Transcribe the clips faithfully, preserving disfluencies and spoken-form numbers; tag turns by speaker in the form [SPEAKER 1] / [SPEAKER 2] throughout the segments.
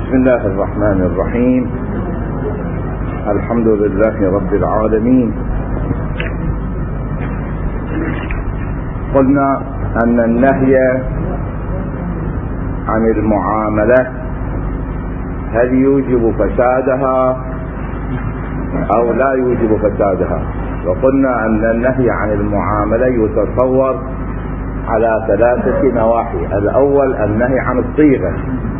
[SPEAKER 1] بسم الله الرحمن الرحيم. الحمد لله رب العالمين. قلنا أن النهي عن المعاملة هل يوجب فسادها أو لا يوجب فسادها؟ وقلنا أن النهي عن المعاملة يتصور على ثلاثة نواحي. الأول النهي عن الصيغة،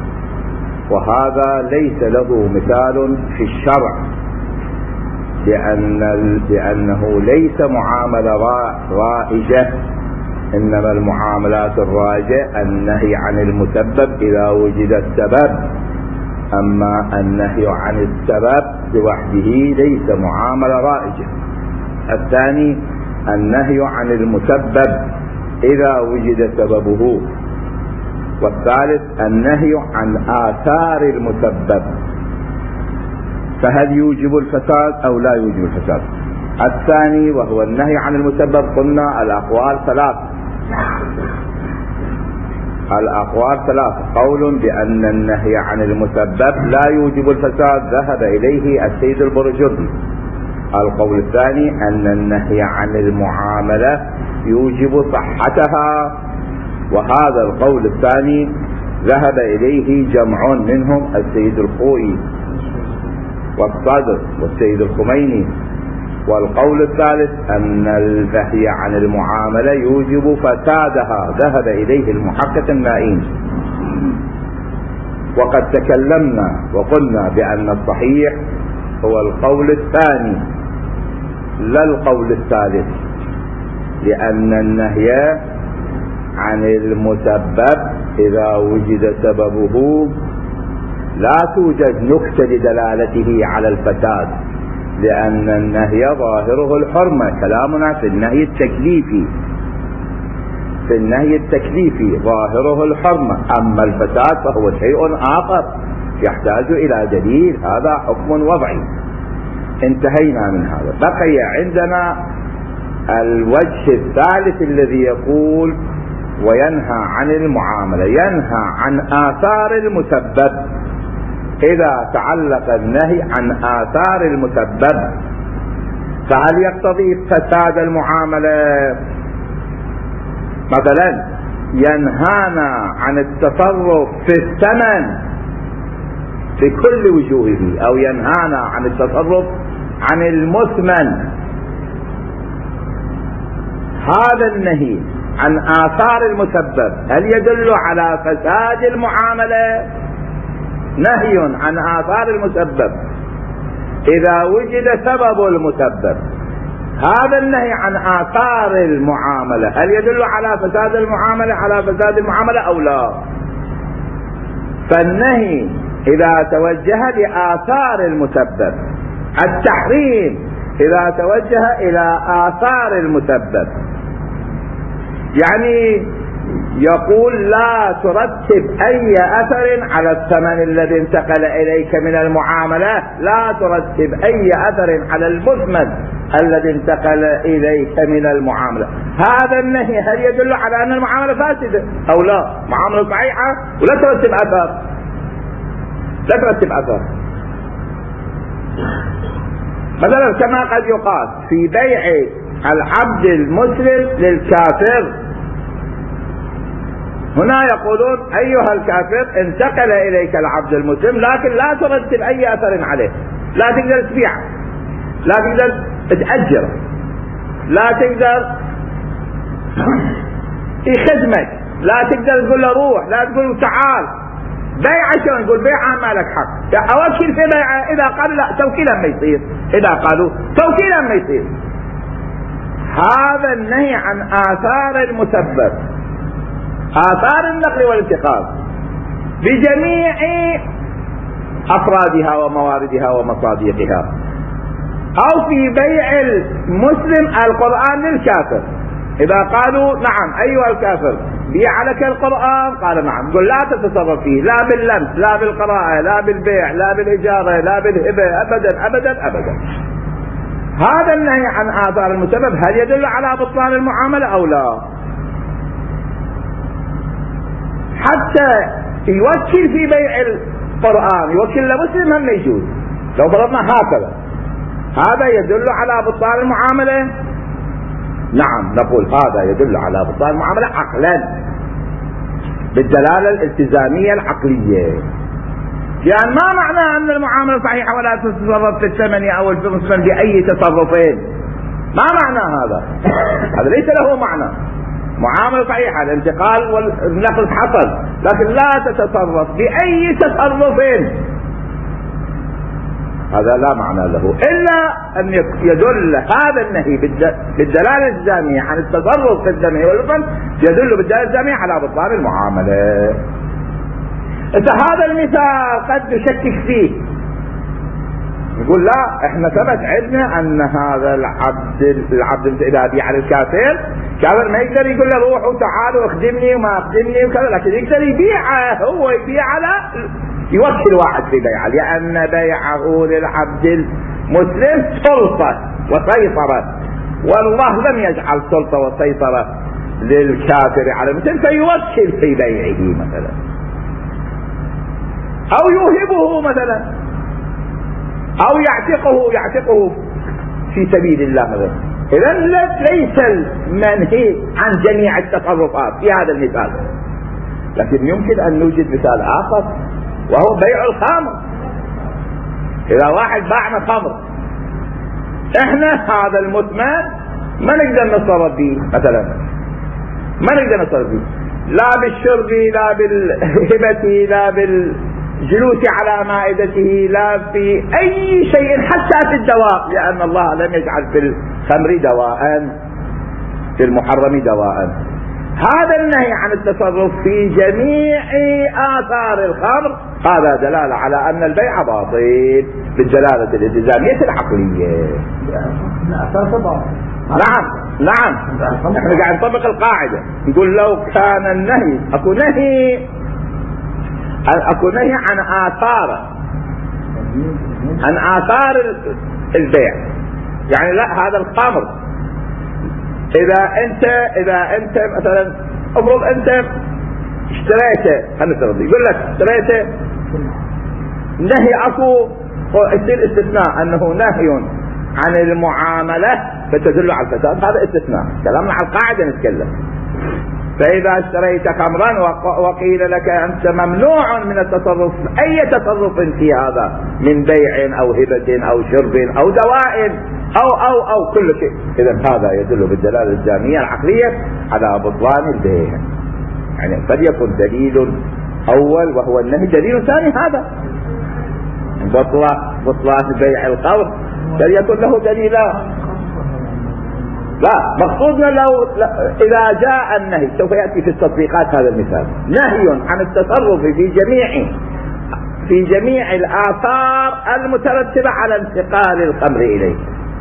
[SPEAKER 1] وهذا ليس له مثال في الشرع، لأن لأنه ليس معاملة رائجة، إنما المعاملات الرائجة النهي عن المسبب إذا وجد السبب، أما النهي عن السبب لوحده ليس معاملة رائجة. الثاني النهي عن المسبب إذا وجد سببه، والثالث النهي عن آثار المسبب، فهل يوجب الفساد أو لا يوجب الفساد؟ الثاني وهو النهي عن المسبب، قلنا الأقوال ثلاث الأقوال ثلاث قول بأن النهي عن المسبب لا يوجب الفساد ذهب إليه السيد البرجردي. القول الثاني أن النهي عن المعاملة يوجب صحتها، وهذا القول الثاني ذهب إليه جمع منهم السيد الخوئي والصدر والسيد الخميني. والقول الثالث أن النهي عن المعاملة يوجب فسادها ذهب إليه المحقق النائين. وقد تكلمنا وقلنا بأن الصحيح هو القول الثاني لا القول الثالث، لأن النهي عن المسبب إذا وجد سببه لا توجد نكتة لدلالته على الفساد، لأن النهي ظاهره الحرمة. كلامنا في النهي التكليفي في النهي التكليفي ظاهره الحرمة، أما الفساد فهو شيء آخر يحتاج إلى دليل، هذا حكم وضعي. انتهينا من هذا. بقي عندنا الوجه الثالث الذي يقول وينهى عن المعاملة، ينهى عن آثار المسبب. إذا تعلق النهي عن آثار المسبب فهل يقتضي فساد المعاملة؟ مثلا ينهانا عن التصرف في الثمن بكل وجوهه، أو ينهانا عن التصرف عن المثمن. هذا النهي عن آثار المسبب هل يدل على فساد المعاملة؟ نهي عن آثار المسبب إذا وجد سبب المسبب. هذا النهي عن آثار المعاملة هل يدل على فساد المعاملة على فساد المعاملة أو لا؟ فالنهي إذا توجه لآثار المسبب، التحريم إذا توجه إلى آثار المسبب، يعني يقول لا ترتب أي أثر على الثمن الذي انتقل إليك من المعاملة، لا ترتب أي أثر على المثمن الذي انتقل إليك من المعاملة. هذا النهي هل يدل على أن المعاملة فاسدة أو لا؟ معاملة صحيحة ولا ترتب أثر، لا ترتب أثر. مثلا كما قد يقال في بيع العبد المسلم للكافر، هنا يقولون أيها الكافر انتقل إليك العبد المسلم، لكن لا ترتب أي أثر عليه، لا تقدر تبيعه، لا تقدر تأجره، لا تقدر يخدمك، لا تقدر تقول له روح، لا تقول له تعال. بيعه شلون؟ نقول بيعه ما لك حق، أوكل في بيعه. إذا قالوا لا توكيلا ما يصير، إذا قالوا توكيلا ما يصير. هذا النهي عن آثار المسبب، آثار النقل والانتقال بجميع أفرادها ومواردها ومصادقها. أو في بيع المسلم القرآن للكافر، إذا قالوا نعم أيها الكافر بيع لك القرآن، قال نعم، قل لا تتصرف فيه لا باللمس لا بالقراءة لا بالبيع لا بالإجارة لا بالهبة، أبدا أبدا أبدا. هذا النهي عن آثار المسبب هل يدل على بطلان المعاملة أو لا؟ حتى يوكل في بيع قرآن يوكل لمسلم هم يجوز. لو فرضنا هكذا هذا يدل على بطلان المعاملة؟ نعم نقول هذا يدل على بطلان المعاملة عقلا بالدلالة الالتزامية العقلية. يعني ما معنى أن المعاملة صحيحة ولا تتصرف في الثمن أو المسلم بأي تصرفين؟ ما معنى هذا؟ هذا ليس له معنى. معاملة صحيحة الانتقال والنقل حصل، لكن لا تتصرف بأي تصرفين، هذا لا معنى له إلا أن يدل هذا النهي بالدلالة الجامعة عن التصرف في الدم والوطن، يدل بالدلالة الجامعة على بطلان المعاملة. إذا هذا المثال قد نشكك فيه، نقول لا احنا ثبت عندنا ان هذا العبد العبد اذا بيع على الكافر، كافر ما يقدر يقول له روح وتعال واخدمني وما اخدمني وكذا، لكن يقدر يبيعه، هو يبيع على يوكل واحد في بيعه، لان بيعه للعبد المسلم سلطه وسيطره، والله لم يجعل سلطه وسيطره للكافر على المسلم فيوكل في بيعه مثلا، او يوهبه مثلا، او يعتقه يعتقه في سبيل الله مثلا. اذا ليس المنهي عن جميع التصرفات في هذا المثال، لكن يمكن ان نوجد مثال اخر وهو بيع الخمر. اذا واحد باعنا خمر، احنا هذا المثمن ما نقدر نتصرف به مثلا، ما نقدر نتصرف به لا بالشرب لا بالهبة لا بال جلوس على مائدته لا في أي شيء، حتى في الدواء، لأن الله لم يجعل في الخمر دواء، في المحرم دواء. هذا النهي عن التصرف في جميع آثار الخمر هذا دلالة على أن البيع باطل بالدلالة الالتزامية العقلية. نعم نعم احنا قاعد نطبق القاعدة، نقول لو كان النهي اكو نهي اكو نهي عن آثار عن آثار البيع، يعني لا هذا الخمر اذا انت اذا انت مثلا افرض انت اشتريته، خلينا نفترض يقول لك اشتريته، نهي اكو يصير استثناء انه نهي عن المعاملة فتدل على الفساد، هذا استثناء، كلامنا على القاعدة نتكلم. فإذا اشتريت خمرا وقيل لك أنت ممنوع من التصرف أي تصرف في هذا من بيع أو هبة أو شرب أو دواء أو أو أو كل شيء، إذا هذا يدل بالدلالة الجامعية العقلية على بطلان البيع. يعني قد يكون دليل أول وهو النهي، دليل ثاني هذا بطلان بطلان بيع الخمر قد يكون له دليلان. لا مقصودنا لو إذا جاء النهي سوف يأتي في التطبيقات هذا المثال، نهي عن التصرف في جميع في جميع الآثار المترتبة على انتقال الخمر إليه،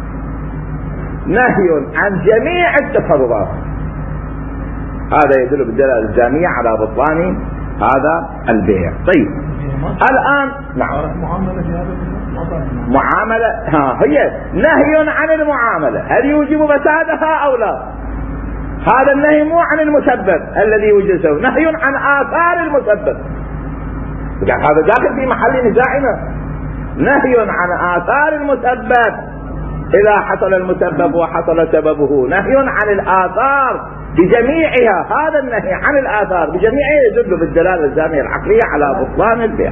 [SPEAKER 1] نهي عن جميع التصرفات، هذا يدل بالدلالة الجامعية على بطلان هذا البيع. طيب الآن نعم معاملة، ها هي نهي عن المعاملة، هل يوجب فسادها أو لا؟ هذا النهي مو عن المسبب الذي يوجده، نهي عن آثار المسبب، يعني هذا داخل في محل نزاعنا، نهي عن آثار المسبب، إذا حصل المسبب وحصل سببه، نهي عن الآثار بجميعها، هذا النهي عن الآثار بجميعها يدل بالدلالة الجامعية العقلية على بطلان البيع.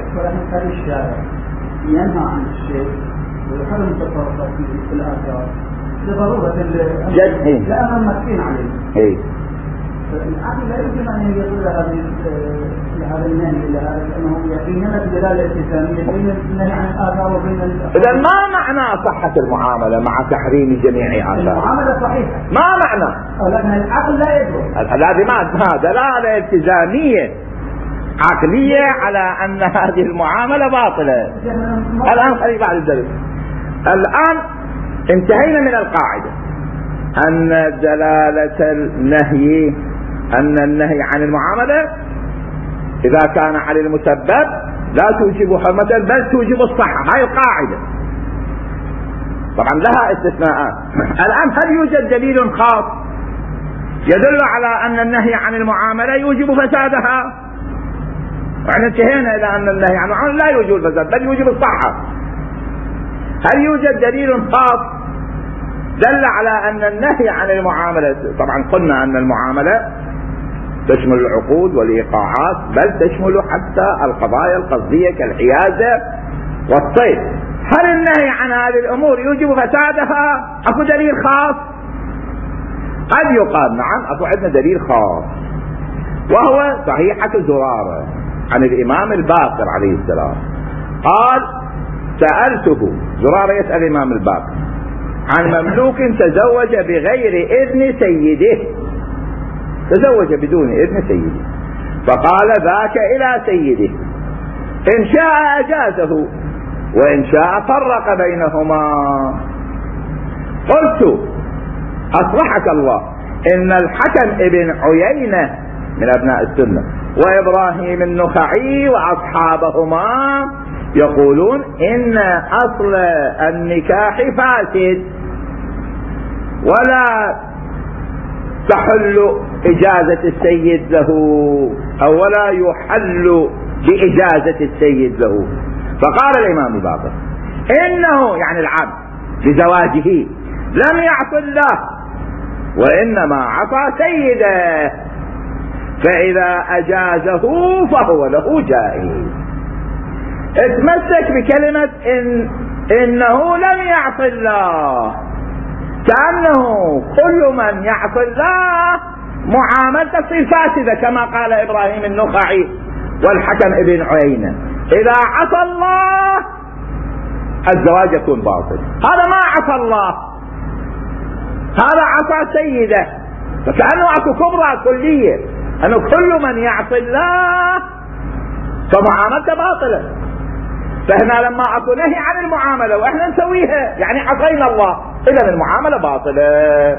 [SPEAKER 2] ينهى عن الشيء ويحرم التصرفات في الآثار لضرورة
[SPEAKER 1] جد
[SPEAKER 2] لأمر مكين عليه.
[SPEAKER 1] إيه.
[SPEAKER 2] العقل لا يمكن أن يصل لهذه لهذا النهي إلى هذا، لأنه يقينا بدلالة التزامية بين النهي عن الآثار وبين.
[SPEAKER 1] إذا ما معنى صحة المعاملة مع تحريم جميع آثار؟
[SPEAKER 2] المعاملة صحيحة.
[SPEAKER 1] ما معنى؟
[SPEAKER 2] لكن العقل لا يدرك.
[SPEAKER 1] هذه دلالة التزامية عقلية على أن هذه المعاملة باطلة. الآن خلي بعد الدليل. الآن انتهينا من القاعدة أن دلالة النهي أن النهي عن المعاملة إذا كان على المسبب لا توجب حرمة بل توجب الصحة، هاي القاعدة. طبعا لها استثناءات. الآن هل يوجد دليل خاص يدل على أن النهي عن المعاملة يوجب فسادها؟ وإحنا انتهينا إلى أن النهي عن المعاملة لا يوجب الفساد بل يوجب الصحة. هل يوجد دليل خاص دل على أن النهي عن المعاملة؟ طبعا قلنا أن المعاملة تشمل العقود والإيقاعات بل تشمل حتى القضايا القصدية كالحيازة والصيد. هل النهي عن هذه الأمور يوجب فسادها؟ أكو دليل خاص؟ قد يقال نعم أكو عندنا دليل خاص، وهو صحيحة زرارة عن الإمام الباقر عليه السلام. قال: سألته، زرارة يسأل الإمام الباقر عن مملوك تزوج بغير إذن سيده، تزوج بدون إذن سيده، فقال: ذاك إلى سيده، إن شاء أجازه وإن شاء فرق بينهما. قلت: أصلحك الله، إن الحكم ابن عيينة من أبناء السنة وإبراهيم النخعي وأصحابهما يقولون إن أصل النكاح فاسد ولا تحل إجازة السيد له، أو ولا يحل بإجازة السيد له. فقال الإمام الباقر: إنه يعني العبد بزواجه لم يعص الله وإنما عصى سيده، فإذا أجازه فهو له جائز. اتمسك بكلمة إن إنه لم يعص الله، كأنه كل من يعص الله معاملته تصير فاسدة كما قال إبراهيم النخعي والحكم ابن عيينة. إذا عصى الله الزواج يكون باطل. هذا ما عصى الله، هذا عصى سيده، فكأنه أكو كبرى كلية أنه كل من يعصي الله فمعاملته باطلة. فهنا لما أكو نهي عن المعاملة وإحنا نسويها يعني عصينا الله، إذا المعاملة باطلة.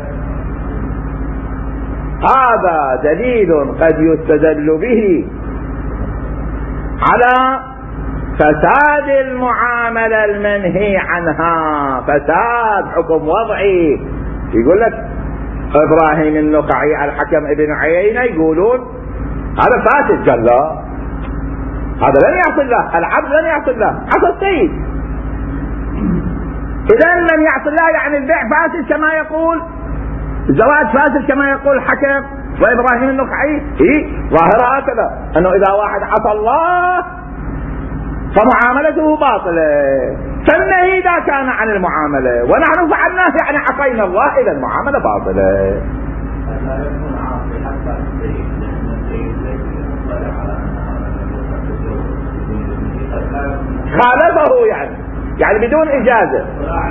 [SPEAKER 1] هذا دليل قد يستدل به على فساد المعاملة المنهي عنها، فساد حكم وضعي. يقول لك إبراهيم النخعي الحكم ابن عيينة يقولون هذا فاسد. قال لا، هذا لن يعصي الله، العبد لن يعصي الله، عصى السيد. إذا من يعصي الله يعني البيع فاسد كما يقول، الزواج فاسد كما يقول الحكم وإبراهيم النخعي. إيه ظاهرة هكذا، أنه إذا واحد عصى الله فمعاملته باطلة. فالنهي إذا كان عن المعاملة ونحن فعلناه يعني عصينا الله، إذا المعاملة باطلة. خالفه يعني يعني بدون إجازة.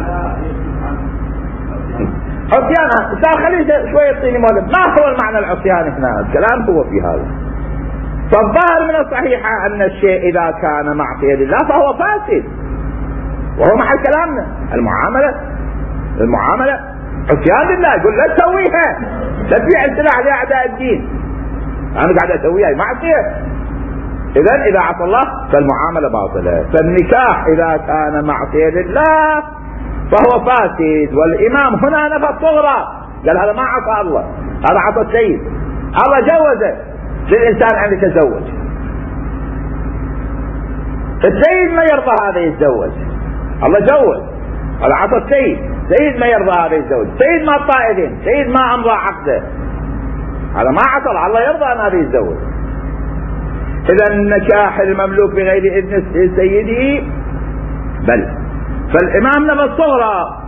[SPEAKER 1] عصيان خليه شوية يعطيني مولد. ما هو المعنى العصيان هنا؟ الكلام هو في هذا. فالظاهر من الصحيحة أن الشيء إذا كان معصية لله فهو فاسد، وهو محل كلامنا. المعاملة المعاملة عصيان لله، يقول لا تسويها، لا تبيع السلع لأعداء الدين، أنا قاعد أسويها معصية. إذن إذا عصى الله فالمعاملة باطلة. فالنكاح إذا كان معصية لله فهو فاسد. والإمام هنا نفى الصغرى، قال هذا ما عصى الله، هذا عصى السيد. الله جوزه للإنسان أن يتزوج، السيد ما يرضى هذا يتزوج، الله جوز، هذا عصى السيد. سيد ما يرضى هذا يتزوج، سيد ما طائفين، سيد ما أمضى عقده، هذا ما عصى الله يرضى أن هذا يتزوج. إذا النكاح المملوك بغير إذن سيده بل. فالإمام نفى الصغرى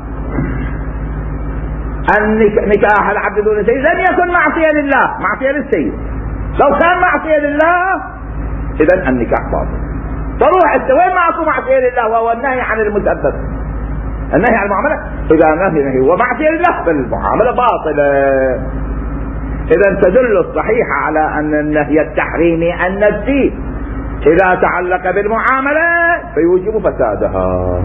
[SPEAKER 1] أن نكاح العبد دون سيد لم يكن معصية لله، معصية للسيد. لو كان معصية لله إذن النكاح باطل. فروح انت وين ما اكو معصية لله وهو النهي عن المسبب، النهي عن المعاملة. إذا نهي نهي ومعصية لله فالمعاملة باطلة. إذا تدل الصحيحة على أن النهي التحريمي النفسي إذا تعلق بالمعاملة فيوجب فسادها،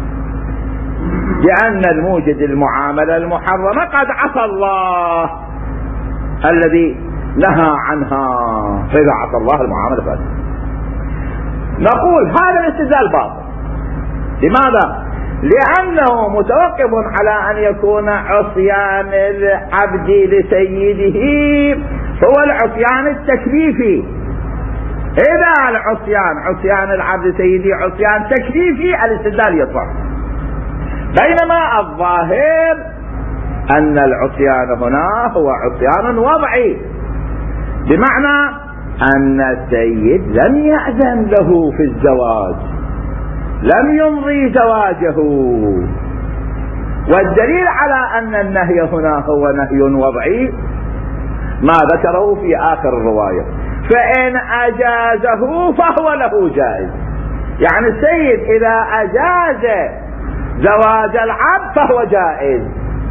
[SPEAKER 1] لأن الموجد المعاملة المحرمة قد عصى الله الذي نهى عنها، فإذا عصى الله المعاملة فاسدة. نقول هذا الاستدلال باطل. لماذا؟ لأنه متوقف على أن يكون عصيان العبد لسيده هو العصيان التكليفي، إذا العصيان عصيان العبد سيدي عصيان تكليفي الاستدلال يطلع، بينما الظاهر أن العصيان هنا هو عصيان وضعي، بمعنى أن السيد لم يأذن له في الزواج، لم يمضي زواجه، والدليل على أن النهي هنا هو نهي وضعي ما ذكره في آخر الرواية، فإن أجازه فهو له جائز. يعني السيد إذا أجاز زواج العبد فهو جائز.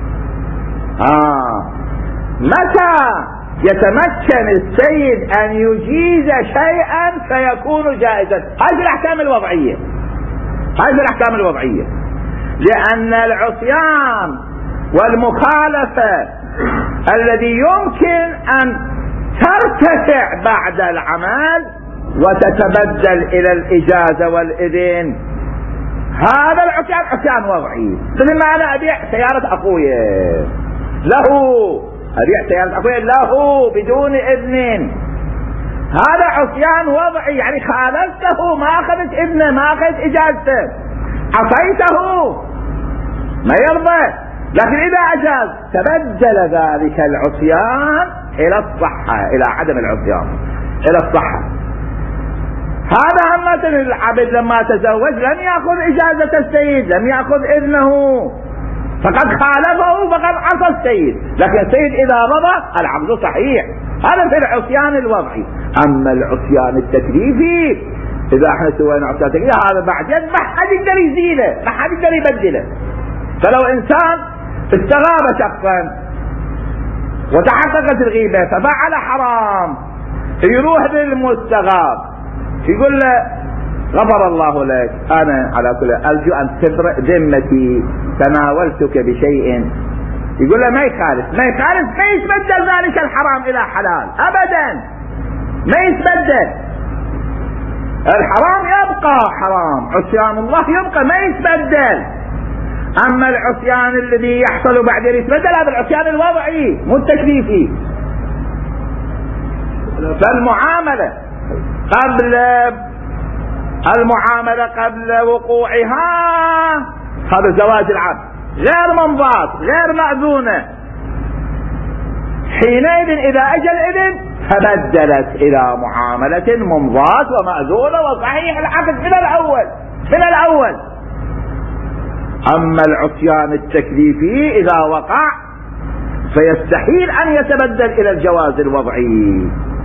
[SPEAKER 1] آه. متى يتمكن السيد أن يجيز شيئا فيكون جائزا؟ هذه الأحكام الوضعية، هذه الأحكام الوضعية، لأن العصيان والمخالفة الذي يمكن أن ترتفع بعد العمل وتتبدل إلى الإجازة والإذن، هذا العصيان عصيان وضعي. مثل ما أنا أبيع سيارة أخويا له، أبيع سيارة أخويا له بدون إذن، هذا عصيان وضعي، يعني خالفته، ما أخذت إذنه، ما أخذت إجازته، عصيته، ما يرضى. لكن إذا أجاز تبدل ذلك العصيان إلى الصحة، إلى عدم العصيان، إلى الصحة. هذا هم مثل العبد لما تزوج لم يأخذ إجازة السيد، لم يأخذ إذنه، فقد خالفه فقد عصى السيد، لكن السيد إذا رضى العبد صحيح. هذا في العصيان الوضعي. أما العصيان التكليفي إذا احنا سوينا عصيان تكليفي هذا بعد يد ما حد يقدر يزيله، ما حد يقدر يبدله. فلو إنسان استغاب شخصا وتحققت الغيبة ففعل حرام، يروح للمستغاب يقول له غفر الله لك، أنا على كل أرجو أن تبرئ ذمتي، تناولتك بشيء، يقول له ما يخالف، ما يخالف، ما يتبدل ذلك الحرام إلى حلال أبدا، ما يتبدل، الحرام يبقى حرام، عصيان الله يبقى ما يتبدل. أما العصيان الذي يحصل بعد يتبدل هذا العصيان الوضعي مو التكليفي. فالمعاملة قبل المعاملة قبل وقوعها هذا زواج العبد غير منضبط غير مأذونة، حينئذ إذا أجى الإذن تبدلت إلى معاملة منضبط ومأذونة وصحيح العقد من الأول من الأول. أما العصيان التكليفي إذا وقع فيستحيل أن يتبدل إلى الجواز الوضعي.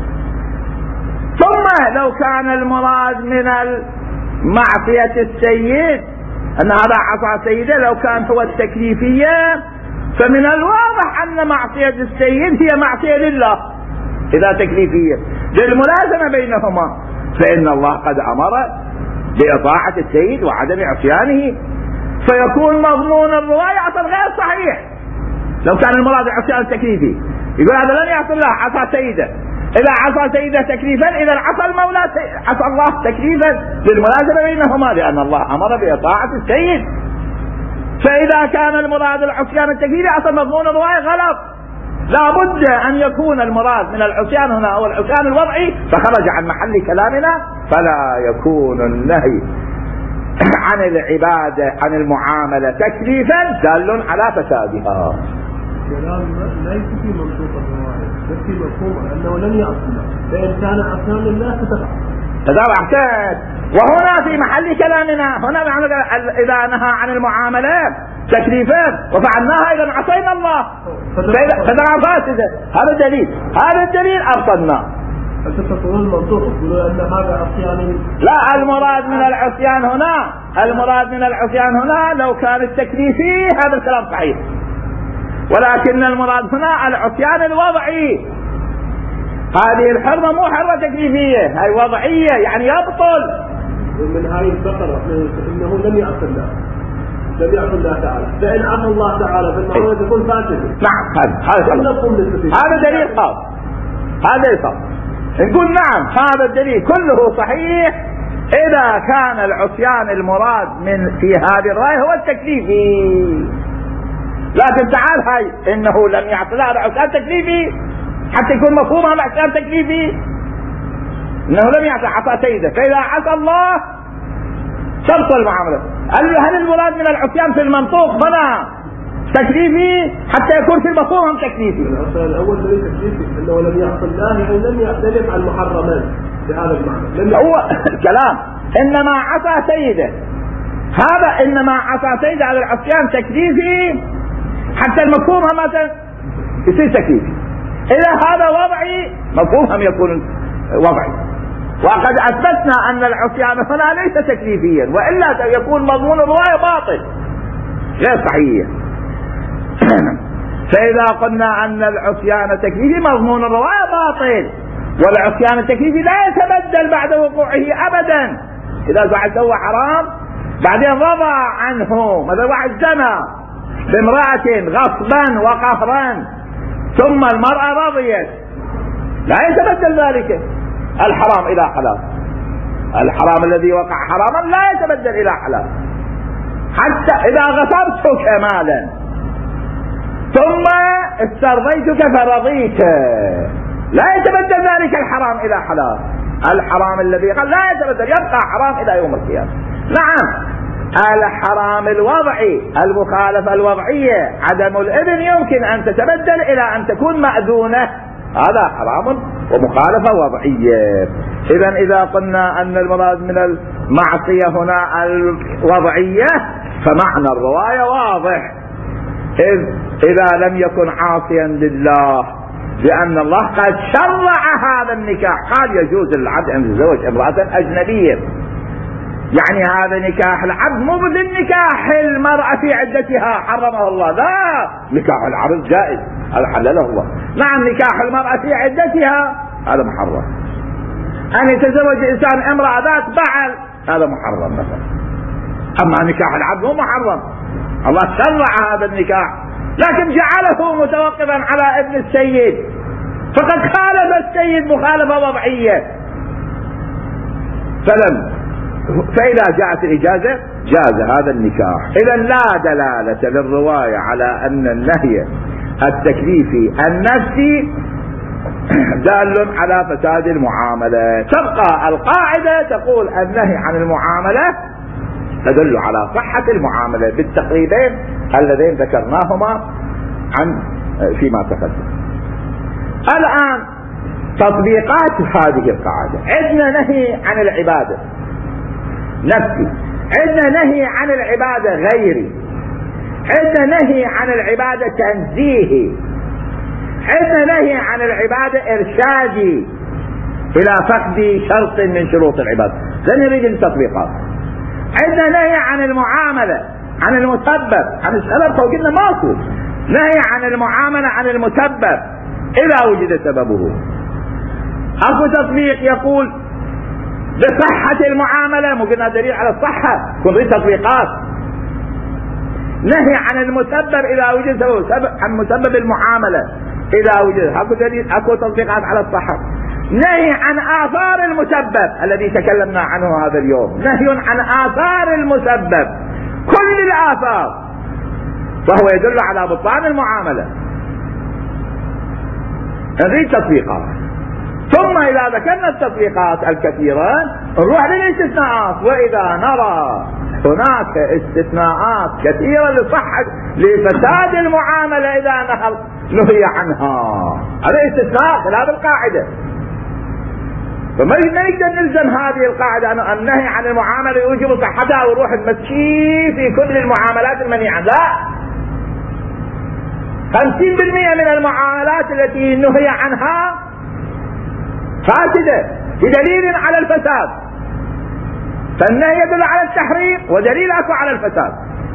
[SPEAKER 1] ثم لو كان المراد من معصية السيد أن هذا عصى سيده، لو كان هو التكليفية فمن الواضح أن معصية السيد هي معصية لله إذا تكليفية، للملازمة بينهما، فإن الله قد أمر بإطاعة السيد وعدم عصيانه، فيكون مضمون الرواية أصلا غير صحيح. لو كان المراد العصيان التكليفي يقول هذا لن يعصي الله، عصى سيده، إذا عصى سيده تكليفا إذا عصى المولى عصى الله تكليفا، للملازمة بينهما، لأن الله أمر بإطاعة السيد. فإذا كان المراد العصيان التكليفي أصلا مضمون الرواية غلط، لا بد أن يكون المراد من العصيان هنا هو العصيان الوضعي، فخرج عن محل كلامنا، فلا يكون النهي عن العبادة عن المعاملة تكليفا دال على فسادها.
[SPEAKER 3] كلام ليس في منطوق الرواية، بل في مفهوم أنه لن يعصي، فإن كان عصيان لله فتقع.
[SPEAKER 1] هذا أحسن. وهنا في محل كلامنا هنا إذا نهى عن المعاملة تكليفا وفعلناها إذا عصينا الله فإذا فاسدة. هذا الدليل، هذا الدليل أبطلنا.
[SPEAKER 3] أنت تقول المنطوق تقولون أن هذا عصيان؟
[SPEAKER 1] لا، المراد من العصيان هنا المراد من العصيان هنا لو كان التكليفي هذا الكلام صحيح، ولكن المراد هنا العصيان الوضعي. هذه الحرمة مو حرمة تكليفية، هي وضعية، يعني يبطل.
[SPEAKER 3] ومن هذه البقرة إنه لم يعصي الله، لم يعصي الله تعالى، فإن عصى الله تعالى فالمعاملة تكون فاسدة.
[SPEAKER 1] نعم، هذا هذا دليل خاص، هذا يصح نقول نعم هذا الدليل كله صحيح إذا كان العصيان المراد من في هذه الرواية هو التكليفي. لكن تعال هاي إنه لم يعصي الله، هذا عصيان تكليفي حتى يكون مفهومها عصيان تكليفي. انه لم يعصي عصا سيده، فاذا عصى الله تبطل المعامله. هل المراد من العصيان في المنطوق هنا تكليفي حتى يكون في المفهوم تكليفي؟
[SPEAKER 3] الأصل الأول ليس تكليفي، أنه لم يعصي الله يعني لم يختلف عن المحرمات بهذا المعنى.
[SPEAKER 1] هو الكلام إنما عصى سيده، هذا إنما عصى سيده على العصيان تكليفي حتى المفهوم ما يصير تكليفي. إذا هذا وضعي مفهومهم يكون وضعي، وقد أثبتنا أن العصيان هنا ليس تكليفيا، وإلا يكون مضمون الرواية باطل غير صحيح. فإذا قلنا أن العصيان تكليفي مضمون الرواية باطل، والعصيان التكليفي لا يتبدل بعد وقوعه أبدا. إذا واحد سوى حرام بعدين رضى عنه، مثلا واحد زنى بامرأة غصبا وقهرا ثم المرأة رضيت، لا يتبدل ذلك الحرام إلى حلال. الحرام الذي وقع حراما لا يتبدل إلى حلال، حتى إذا غصبته كمالا ثم استرضيتك فرضيت لا يتبدل ذلك الحرام إلى حلال. الحرام الذي قال لا يتبدل، يبقى حرام إلى يوم القيامة. نعم الحرام الوضعي، المخالفة الوضعية، عدم الإذن يمكن أن تتبدل إلى أن تكون مأذونة، هذا حرام ومخالفة وضعية. إذا إذا قلنا أن المراد من المعصية هنا الوضعية فمعنى الرواية واضح، إذ إذا لم يكن عاصيا لله، لأن الله قد شرع هذا النكاح، قال يجوز للعبد أن يتزوج امرأة أجنبية، يعني هذا نكاح العبد مو مثل نكاح المرأة في عدتها حرمه الله، لا، نكاح العبد جائز هذا حلله الله. نعم نكاح المرأة في عدتها هذا محرم، أن يتزوج إنسان امرأة ذات بعل هذا محرم مثلا. أما نكاح العبد مو محرم، الله شرع هذا النكاح لكن جعله متوقفا على ابن السيد، فقد خالف السيد مخالفة وضعية فلم، فإذا جاءت الإجازة جاز هذا النكاح. إذا لا دلالة للرواية على أن النهي التكليفي النفسي دال على فساد المعاملة. تبقى القاعدة تقول النهي عن المعاملة تدل على صحة المعاملة بالتقريبين اللذين ذكرناهما عن فيما تقدم. الآن تطبيقات هذه القاعدة، عندنا نهي عن العبادة نفسي، عندنا نهي عن العبادة غيري، عندنا نهي عن العبادة تنزيهي، عندنا نهي عن العبادة إرشادي إلى فقد شرط من شروط العبادة. لن نريد التطبيقات. عندنا نهي عن المعاملة عن المسبب، عن السبب فوقنا ماكو، نهي عن المعاملة عن المسبب إذا وجد سببه. أكو تطبيق يقول بصحة المعاملة، مو قلنا دليل على الصحة، كن ريد تطبيقات. نهي عن المسبب إذا وجد سبب، عن مسبب المعاملة إذا وجد، أكو دليل، أكو تطبيقات على الصحة. نهي عن آثار المسبب الذي تكلمنا عنه هذا اليوم، نهي عن آثار المسبب، كل الآثار، وهو يدل على بطلان المعاملة. نريد تطبيقات. ثم إذا ذكرنا التطبيقات الكثيرة نروح للاستثناءات، وإذا نرى هناك استثناءات كثيرة لصحة لفساد المعاملة إذا نهي عنها، هذا استثناء خلاف القاعدة. فما نقدر نلزم هذه القاعدة أن النهي عن المعاملة يوجب صحتها ونروح نمشي في كل المعاملات المنهي عنها، لا. خمسين بالمئة من المعاملات التي نهي عنها فاسدة بدليل على الفساد، فالنهي يدل على التحريم ودليل أكو على الفساد.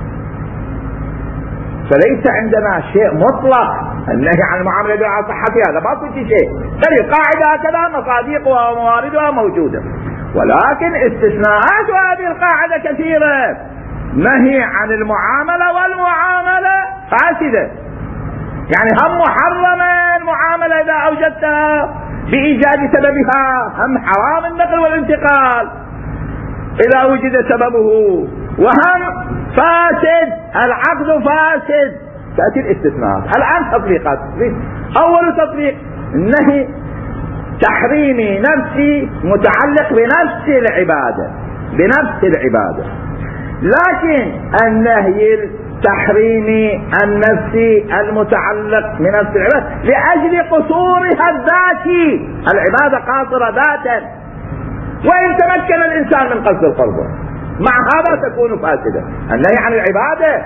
[SPEAKER 1] فليس عندنا شيء مطلق النهي عن المعاملة يدل على صحتها، هذا ما في شيء، بل القاعدة هكذا مصادقها ومواردها موجودة، ولكن استثناءات هذه القاعدة كثيرة. نهي عن المعاملة والمعاملة فاسدة، يعني هم محرمة المعاملة إذا أوجدتها بإيجاد سببها، هم حرام النقل والانتقال إذا وجد سببه، وهم فاسد العقد فاسد. تأتي الاستثناءات. الآن تطبيقات. أول تطبيق النهي تحريم نفسي متعلق بنفس العبادة بنفس العبادة، لكن النهي التحريمي النفسي المتعلق بنفس العبادة لأجل قصورها الذاتي، العبادة قاصرة ذاتا، وإن تمكن الإنسان من قصد القربة مع هذا تكون فاسدة. النهي عن العبادة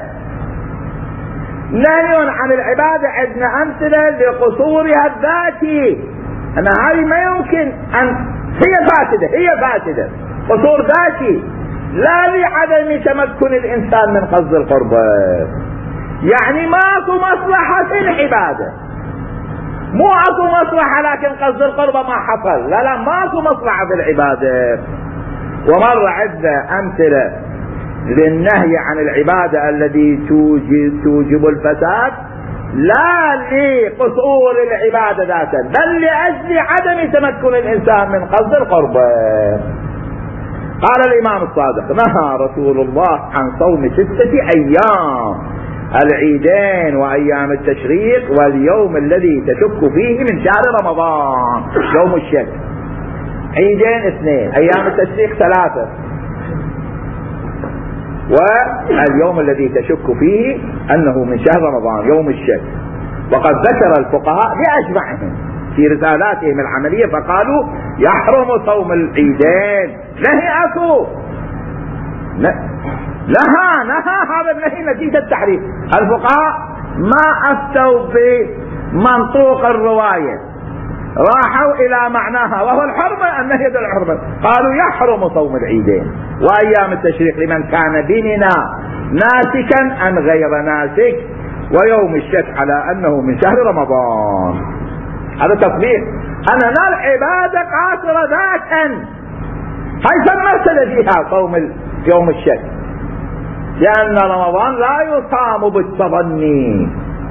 [SPEAKER 1] نهي عن العبادة عندنا أمثلة لقصورها الذاتي، أن هذه ما يمكن أن هي فاسدة هي فاسدة قصور ذاتي، لا لعدم تمكن الإنسان من قصد القربة. يعني ماكو مصلحة في العبادة، مو اكو مصلحة لكن قصد القربة ما حصل، لا لا ماكو مصلحة في العبادة. ومر عدة أمثلة للنهي عن العبادة الذي توجب, توجب الفساد لا لقصور العبادة ذاتا، بل لأجل عدم تمكن الإنسان من قصد القربة. قال الإمام الصادق: نهى رسول الله عن صوم ستة أيام، العيدين وأيام التشريق واليوم الذي تشك فيه من شهر رمضان، يوم الشك. عيدين اثنين، أيام التشريق ثلاثة، واليوم الذي تشك فيه أنه من شهر رمضان يوم الشك. وقد ذكر الفقهاء بأجمعهم في رسالاتهم العملية فقالوا يحرم صوم العيدين. نهي أكو لها نهى هذا النهي نتيجة التحريم. الفقهاء ما أفتوا بمنطوق الرواية، راحوا إلى معناها وهو الحرمة، النهي يدل الحرمة. قالوا يحرم صوم العيدين وأيام التشريق لمن كان بيننا ناسكا أم غير ناسك، ويوم الشك على أنه من شهر رمضان. هذا تطبيق أن العبادة قاصرة ذاتا، حيث المرسل فيها صوم يوم الشك، لأن رمضان لا يصام بالتظني،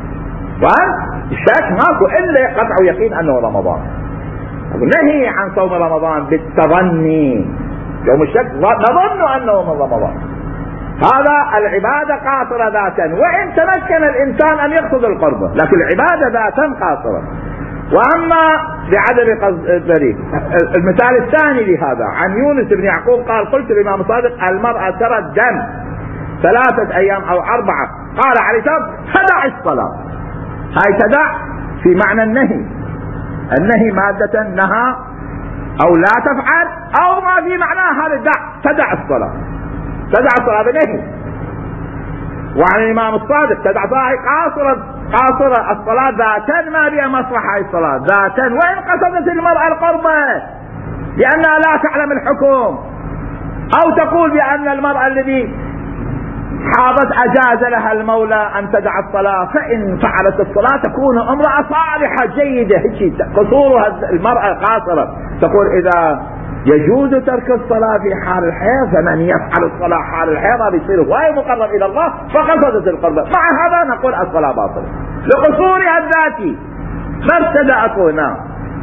[SPEAKER 1] والشك ماكو إلا قطع يقين أنه رمضان. نهي عن صوم رمضان بالتظني، يوم الشك نظن أنه من رمضان. هذا العبادة قاصرة ذاتا، وإن تمكن الإنسان أن يقصد القربة، لكن العبادة ذاتا قاصرة. وأما بعدم قصد البريء، المثال الثاني لهذا عن يونس بن يعقوب قال: قلت للإمام الصادق: المرأة ترى الدم ثلاثة أيام أو أربعة، قال عليه السلام: تدع الصلاة. هاي تدع في معنى النهي، النهي مادة نهى أو لا تفعل، أو ما في معناه هذا دع، تدع الصلاة، تدع الصلاة هذا نهي. وعن الإمام الصادق: تدع الصلاة قاصرة قاصرة الصلاة ذاتا، ما بها مصلحة الصلاة ذاتا، وإن قصدت المرأة القربة لأنها لا تعلم الحكم، أو تقول بأن المرأة الذي حاضت أجاز لها المولى أن تدع الصلاة، فإن فعلت الصلاة تكون امرأة صالحة جيدة. قصورها المرأة قاصرة، تقول إذا يجوز ترك الصلاة في حال الحياة فمن يفعل الصلاة حال الحياة ما بيصير وهي مقرب إلى الله فقصدت القربة. مع هذا نقول الصلاة باطلة لقصورها الذاتي، ما ابتدأت هنا.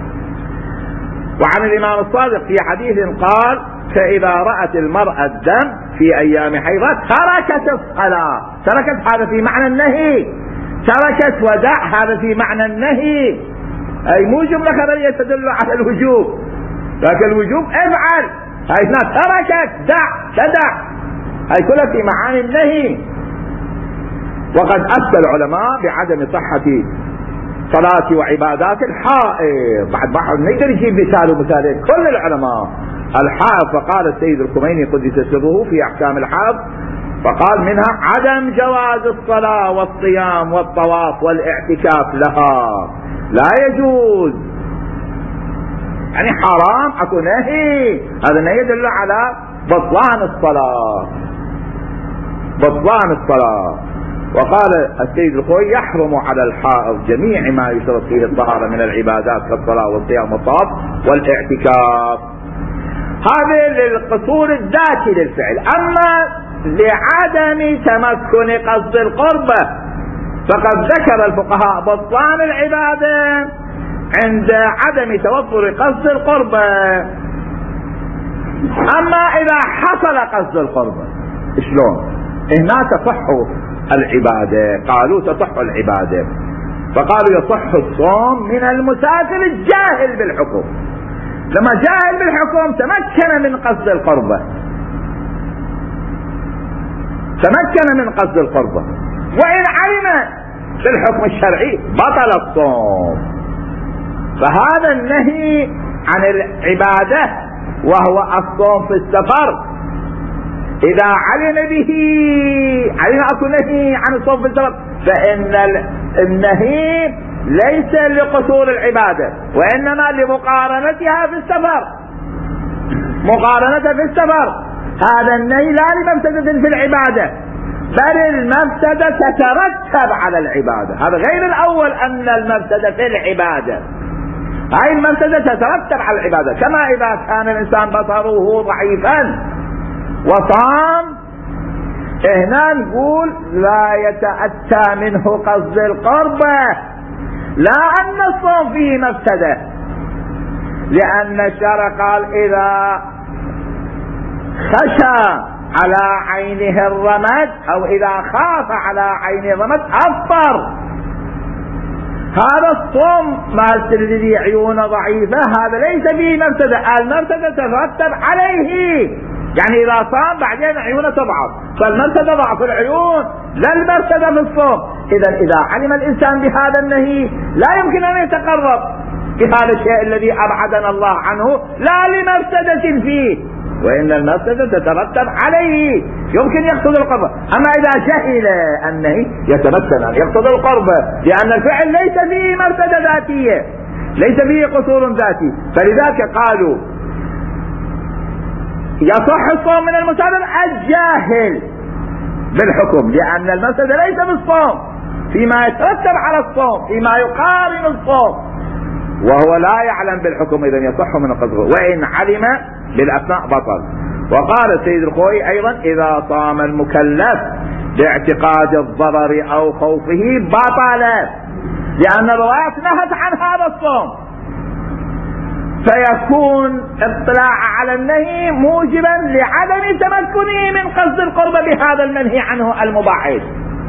[SPEAKER 1] وعن الإمام الصادق في حديث قال: فإذا رأت المرأة الدم في أيام حيضة تركت الصلاة. تركت هذا في معنى النهي، تركت ودع هذا في معنى النهي، أي مو جملة خبرية تدل على الوجوب، لكن الوجوب افعل. هاي هنا تركت دع تدع، هاي كلها في معاني النهي. وقد أفتى العلماء بعدم صحة صلاة وعبادات الحائض. بعد بحر نقدر يجيب مثال ومثالين كل العلماء. الحائض فقال السيد الخميني قدس سره في أحكام الحائض، فقال منها عدم جواز الصلاة والصيام والطواف والاعتكاف لها، لا يجوز، يعني حرام، اكو نهي. هذا النهي يدل على بطلان الصلاة، بطلان الصلاة. وقال السيد الخوي: يحرم على الحائض جميع ما يشترط فيه الطهارة من العبادات كالصلاة والصيام والطواف والاعتكاف. هذا للقصور الذاتي للفعل. أما لعدم تمكن قصد القربة فقد ذكر الفقهاء بطلان العبادة عند عدم توفر قصد القربة. أما إذا حصل قصد القربة شلون؟ هنا تصح العبادة. قالوا تصح العبادة، فقالوا يصح الصوم من المسافر الجاهل بالحكم، لما جاهل بالحكم تمكن من قصد القربة، تمكن من قصد القربة، وإن علم بالحكم الشرعي بطل الصوم. فهذا النهي عن العبادة وهو الصوم في السفر إذا علم به، علم أكو نهي عن الصوم في السفر، فإن النهي ليس لقصور العبادة وإنما لمقارنتها في السفر، مقارنتها في السفر. هذا النهي لا لمفسدة في العبادة بل المفسدة تترتب على العبادة، هذا غير الأول أن المفسدة في العبادة، هاي المفسدة تترتب على العبادة. كما إذا كان الإنسان بصره ضعيفا وصام، هنا نقول لا يتأتى منه قصد القربة، لا أن الصوم فيه مفسدة، لأن الشرع قال إذا خشى على عينه الرمد أو إذا خاف على عينه الرمد أفطر. هذا الصوم ما الذي عيونه ضعيفة هذا ليس فيه مفسدة، المفسدة تترتب عليه، يعني إذا صام بعدين عيونه تضعف، فالمفسدة ضعف العيون لا المفسدة في الصوم. إذا إذا علم الإنسان بهذا النهي لا يمكن أن يتقرب بهذا الشيء الذي أبعدنا الله عنه، لا لمفسدة فيه وإن المفسدة تترتب عليه، يمكن يقصد القربة. أما إذا جهل النهي يتمكن أن يقصد القربة، لأن الفعل ليس فيه مفسدة ذاتية، ليس فيه قصور ذاتي. فلذلك قالوا يصح الصوم من المسافر الجاهل بالحكم، لأن المفسدة ليس بالصوم، فيما يترتب على الصوم، فيما يقارن الصوم، وهو لا يعلم بالحكم، إذن يصح من القصر، وإن علم بالأثناء بطل. وقال السيد الخوئي أيضا إذا صام المكلف باعتقاد الضرر أو خوفه بطل، لأن الروايات نهت عن هذا الصوم، فيكون اطلاع على النهي موجبا لعدم تمكنه من قصد القرب بهذا المنهي عنه المباعد.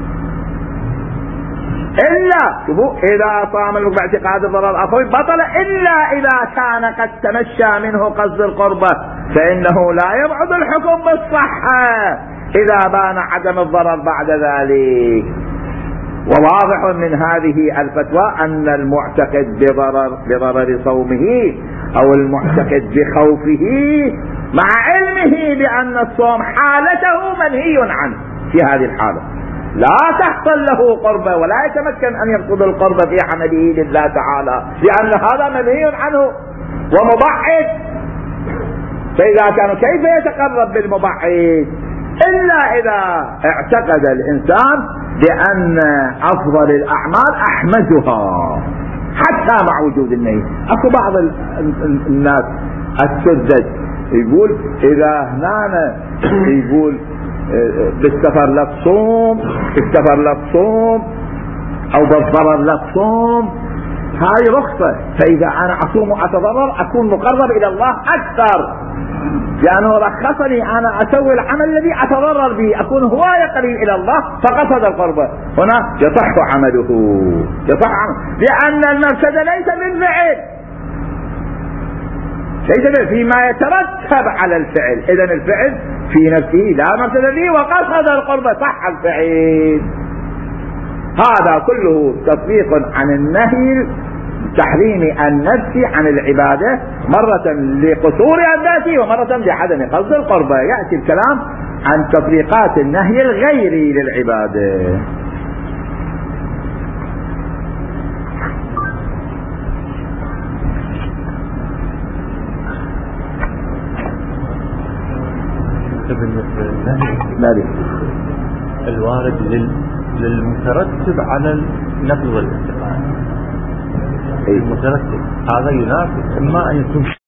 [SPEAKER 1] إلا شوفوا إذا صام باعتقاد الضرر أخوي بطل، إلا إذا كان قد تمشى منه قصد القربة فإنه لا يبعد الحكم بالصحة إذا بان عدم الضرر بعد ذلك. وواضح من هذه الفتوى أن المعتقد بضرر بضرر صومه أو المعتقد بخوفه مع علمه بأن الصوم حالته منهي عنه، في هذه الحالة لا تحصل له قربة ولا يتمكن أن يقصد القربة في عمله لله تعالى، لأن هذا منهي عنه ومبعد. فإذا كان كيف يتقرب بالمبعد؟ إلا إذا اعتقد الإنسان بأن أفضل الأعمال أحمدها حتى مع وجود النهي. أكو بعض الناس السذج يقول إذا هنا يقول بالسفر لا تصوم، بالسفر لا تصوم أو بالضرر لا تصوم، هاي رخصة، فإذا أنا أصوم وأتضرر أكون مقرب إلى الله أكثر، لأنه رخصني أنا أسوي العمل الذي أتضرر به، أكون هواية قريب إلى الله فقصد القربة، هنا يصح عمله، يصح عمله، لأن المفسدة ليس بالفعل، ليس فيما يترتب على الفعل، إذن الفعل في نفسه لا مفسدة فيه وقصد القربة صح الفعل. هذا كله تطبيق عن النهي تحريم النفس عن العبادة، مرة لقصورها الذاتي ومرة لعدم قصد القربة. يأتي الكلام عن تطبيقات النهي الغيري للعبادة.
[SPEAKER 4] بالنسبة للنهي الوارد لل... للمترتب على النقل والاستقامة، المترتب هذا ينافي إما أن يكون